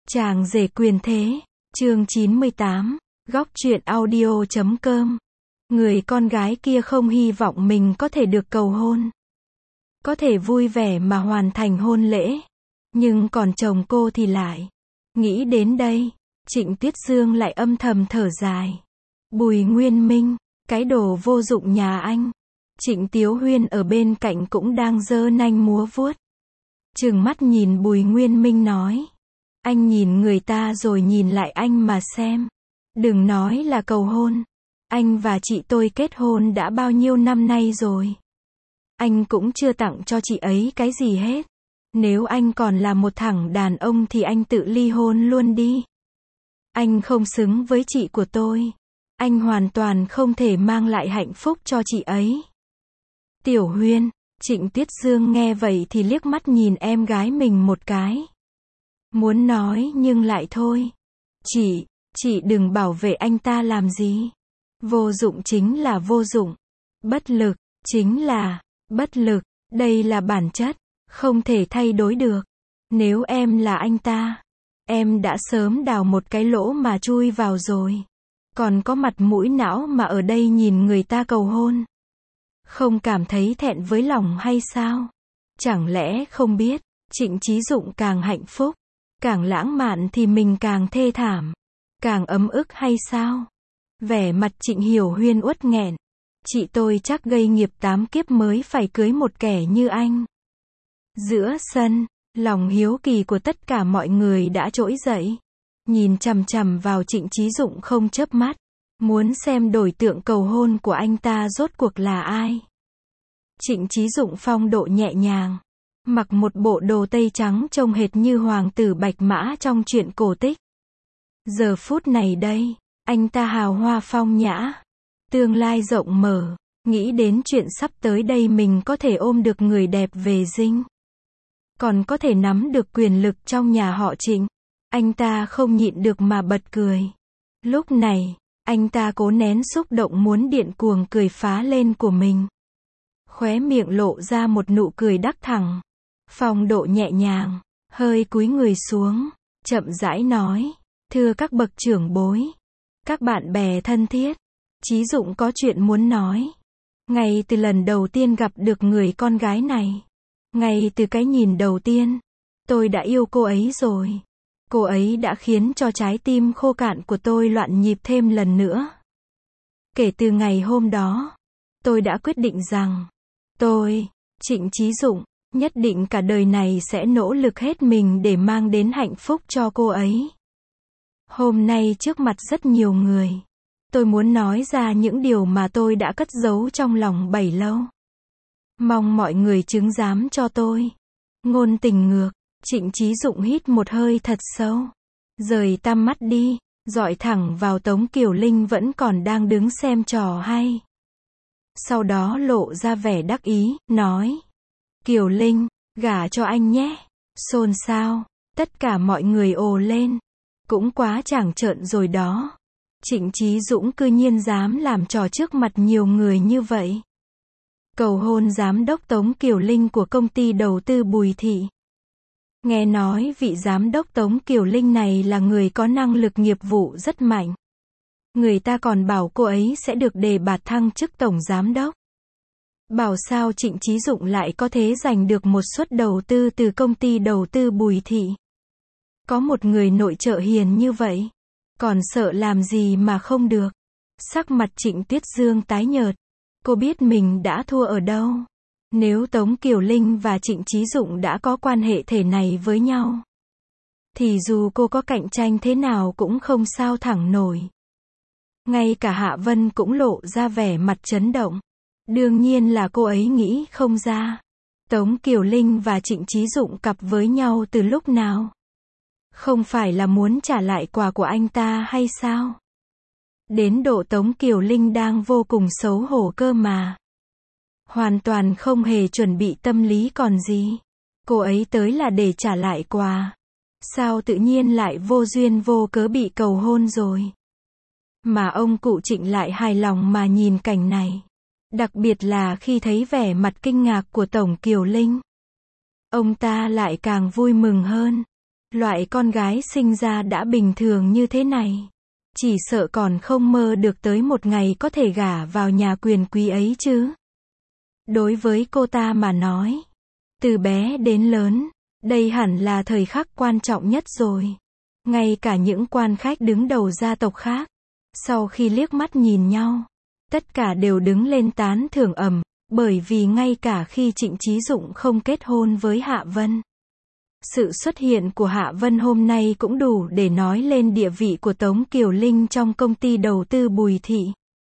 Chàng rể quyền thế, chương 98, góc truyện audio.com. Người con gái kia không hy vọng mình có thể được cầu hôn. Có thể vui vẻ mà hoàn thành hôn lễ. Nhưng còn chồng cô thì lại. Nghĩ đến đây, Trịnh Tuyết Dương lại âm thầm thở dài. Bùi Nguyên Minh, cái đồ vô dụng nhà anh. Trịnh Tiếu Huyên ở bên cạnh cũng đang giơ nanh múa vuốt. Trừng mắt nhìn Bùi Nguyên Minh nói. Anh nhìn người ta rồi nhìn lại anh mà xem. Đừng nói là cầu hôn. Anh và chị tôi kết hôn đã bao nhiêu năm nay rồi. Anh cũng chưa tặng cho chị ấy cái gì hết. Nếu anh còn là một thằng đàn ông thì anh tự ly hôn luôn đi. Anh không xứng với chị của tôi. Anh hoàn toàn không thể mang lại hạnh phúc cho chị ấy. Tiểu Huyên, Trịnh Tuyết Dương nghe vậy thì liếc mắt nhìn em gái mình một cái. Muốn nói nhưng lại thôi. Chị đừng bảo vệ anh ta làm gì. Vô dụng chính là vô dụng. Bất lực, chính là bất lực. Đây là bản chất, không thể thay đổi được. Nếu em là anh ta, em đã sớm đào một cái lỗ mà chui vào rồi. Còn có mặt mũi não mà ở đây nhìn người ta cầu hôn. Không cảm thấy thẹn với lòng hay sao? Chẳng lẽ không biết, Trịnh Chí Dụng càng hạnh phúc, càng lãng mạn thì mình càng thê thảm, càng ấm ức hay sao? Vẻ mặt Trịnh Hiểu Huyên uất nghẹn. Chị tôi chắc gây nghiệp 8 kiếp mới phải cưới một kẻ như anh. Giữa sân, lòng hiếu kỳ của tất cả mọi người đã trỗi dậy. Nhìn chằm chằm vào Trịnh Chí Dụng không chớp mắt. Muốn xem đối tượng cầu hôn của anh ta rốt cuộc là ai. Trịnh Chí Dụng phong độ nhẹ nhàng. Mặc một bộ đồ tây trắng trông hệt như hoàng tử Bạch Mã trong truyện cổ tích. Giờ phút này đây, anh ta hào hoa phong nhã. Tương lai rộng mở. Nghĩ đến chuyện sắp tới đây mình có thể ôm được người đẹp về dinh. Còn có thể nắm được quyền lực trong nhà họ Trịnh. Anh ta không nhịn được mà bật cười. Lúc này, anh ta cố nén xúc động muốn điên cuồng cười phá lên của mình. Khóe miệng lộ ra một nụ cười đắc thẳng. Phong độ nhẹ nhàng, hơi cúi người xuống, chậm rãi nói. Thưa các bậc trưởng bối, các bạn bè thân thiết, Chí Dụng có chuyện muốn nói. Ngay từ lần đầu tiên gặp được người con gái này, ngay từ cái nhìn đầu tiên, tôi đã yêu cô ấy rồi. Cô ấy đã khiến cho trái tim khô cạn của tôi loạn nhịp thêm lần nữa. Kể từ ngày hôm đó, tôi đã quyết định rằng, tôi, Trịnh Chí Dụng, nhất định cả đời này sẽ nỗ lực hết mình để mang đến hạnh phúc cho cô ấy. Hôm nay trước mặt rất nhiều người, tôi muốn nói ra những điều mà tôi đã cất giấu trong lòng bấy lâu. Mong mọi người chứng giám cho tôi. Ngôn tình ngược. Trịnh Chí Dụng hít một hơi thật sâu. Rời tăm mắt đi, dọi thẳng vào Tống Kiều Linh vẫn còn đang đứng xem trò hay. Sau đó lộ ra vẻ đắc ý, nói. Kiều Linh, gả cho anh nhé. Xôn xao, tất cả mọi người ồ lên. Cũng quá trảng trợn rồi đó. Trịnh Chí Dũng cư nhiên dám làm trò trước mặt nhiều người như vậy. Cầu hôn giám đốc Tống Kiều Linh của công ty đầu tư Bùi Thị. Nghe nói vị giám đốc Tống Kiều Linh này là người có năng lực nghiệp vụ rất mạnh. Người ta còn bảo cô ấy sẽ được đề bạt thăng chức tổng giám đốc. Bảo sao Trịnh Chí Dụng lại có thể giành được một suất đầu tư từ công ty đầu tư Bùi Thị. Có một người nội trợ hiền như vậy, còn sợ làm gì mà không được. Sắc mặt Trịnh Tuyết Dương tái nhợt. Cô biết mình đã thua ở đâu. Nếu Tống Kiều Linh và Trịnh Chí Dụng đã có quan hệ thể này với nhau, thì dù cô có cạnh tranh thế nào cũng không sao thẳng nổi. Ngay cả Hạ Vân cũng lộ ra vẻ mặt chấn động. Đương nhiên là cô ấy nghĩ không ra. Tống Kiều Linh và Trịnh Chí Dụng cặp với nhau từ lúc nào? Không phải là muốn trả lại quà của anh ta hay sao? Đến độ Tống Kiều Linh đang vô cùng xấu hổ cơ mà. Hoàn toàn không hề chuẩn bị tâm lý còn gì. Cô ấy tới là để trả lại quà. Sao tự nhiên lại vô duyên vô cớ bị cầu hôn rồi? Mà ông cụ Trịnh lại hài lòng mà nhìn cảnh này. Đặc biệt là khi thấy vẻ mặt kinh ngạc của Tổng Kiều Linh. Ông ta lại càng vui mừng hơn. Loại con gái sinh ra đã bình thường như thế này, chỉ sợ còn không mơ được tới một ngày có thể gả vào nhà quyền quý ấy chứ. Đối với cô ta mà nói, từ bé đến lớn, đây hẳn là thời khắc quan trọng nhất rồi. Ngay cả những quan khách đứng đầu gia tộc khác, sau khi liếc mắt nhìn nhau, tất cả đều đứng lên tán thưởng ầm, bởi vì ngay cả khi Trịnh Chí Dụng không kết hôn với Hạ Vân, sự xuất hiện của Hạ Vân hôm nay cũng đủ để nói lên địa vị của Tống Kiều Linh trong công ty đầu tư Bùi Thị.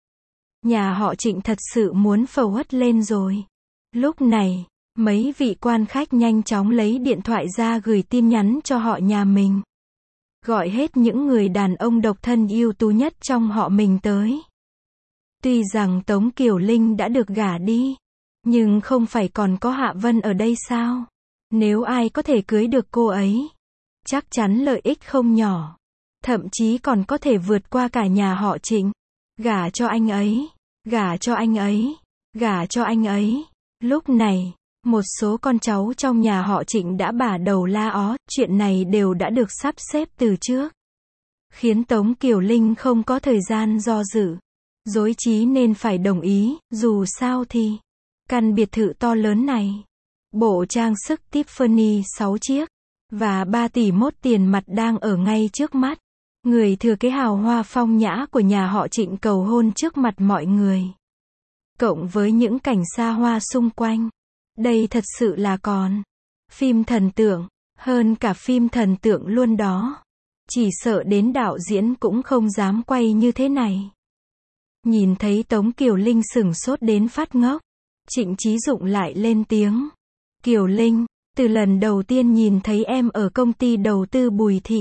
Nhà họ Trịnh thật sự muốn phầu hất lên rồi. Lúc này, mấy vị quan khách nhanh chóng lấy điện thoại ra gửi tin nhắn cho họ nhà mình. Gọi hết những người đàn ông độc thân ưu tú nhất trong họ mình tới. Tuy rằng Tống Kiều Linh đã được gả đi, nhưng không phải còn có Hạ Vân ở đây sao? Nếu ai có thể cưới được cô ấy, chắc chắn lợi ích không nhỏ. Thậm chí còn có thể vượt qua cả nhà họ Trịnh. Gả cho anh ấy, gả cho anh ấy, gả cho anh ấy. Lúc này, một số con cháu trong nhà họ Trịnh đã bả đầu la ó, chuyện này đều đã được sắp xếp từ trước. Khiến Tống Kiều Linh không có thời gian do dự, rối trí nên phải đồng ý, dù sao thì căn biệt thự to lớn này, bộ trang sức Tiffany 6 chiếc, và 3 tỷ mốt tiền mặt đang ở ngay trước mắt. Người thừa kế hào hoa phong nhã của nhà họ Trịnh cầu hôn trước mặt mọi người. Cộng với những cảnh xa hoa xung quanh. Đây thật sự là còn phim thần tượng, hơn cả phim thần tượng luôn đó. Chỉ sợ đến đạo diễn cũng không dám quay như thế này. Nhìn thấy Tống Kiều Linh sửng sốt đến phát ngốc, Trịnh Chí Dụng lại lên tiếng. Kiều Linh, từ lần đầu tiên nhìn thấy em ở công ty đầu tư Bùi Thị,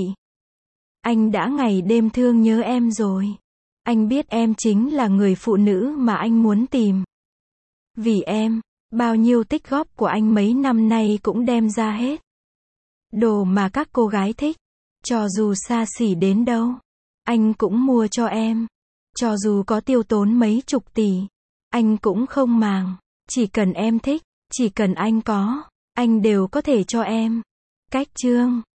anh đã ngày đêm thương nhớ em rồi. Anh biết em chính là người phụ nữ mà anh muốn tìm. Vì em, bao nhiêu tích góp của anh mấy năm nay cũng đem ra hết. Đồ mà các cô gái thích, cho dù xa xỉ đến đâu, anh cũng mua cho em. Cho dù có tiêu tốn mấy chục tỷ, anh cũng không màng. Chỉ cần em thích, chỉ cần anh có, anh đều có thể cho em. Cách chương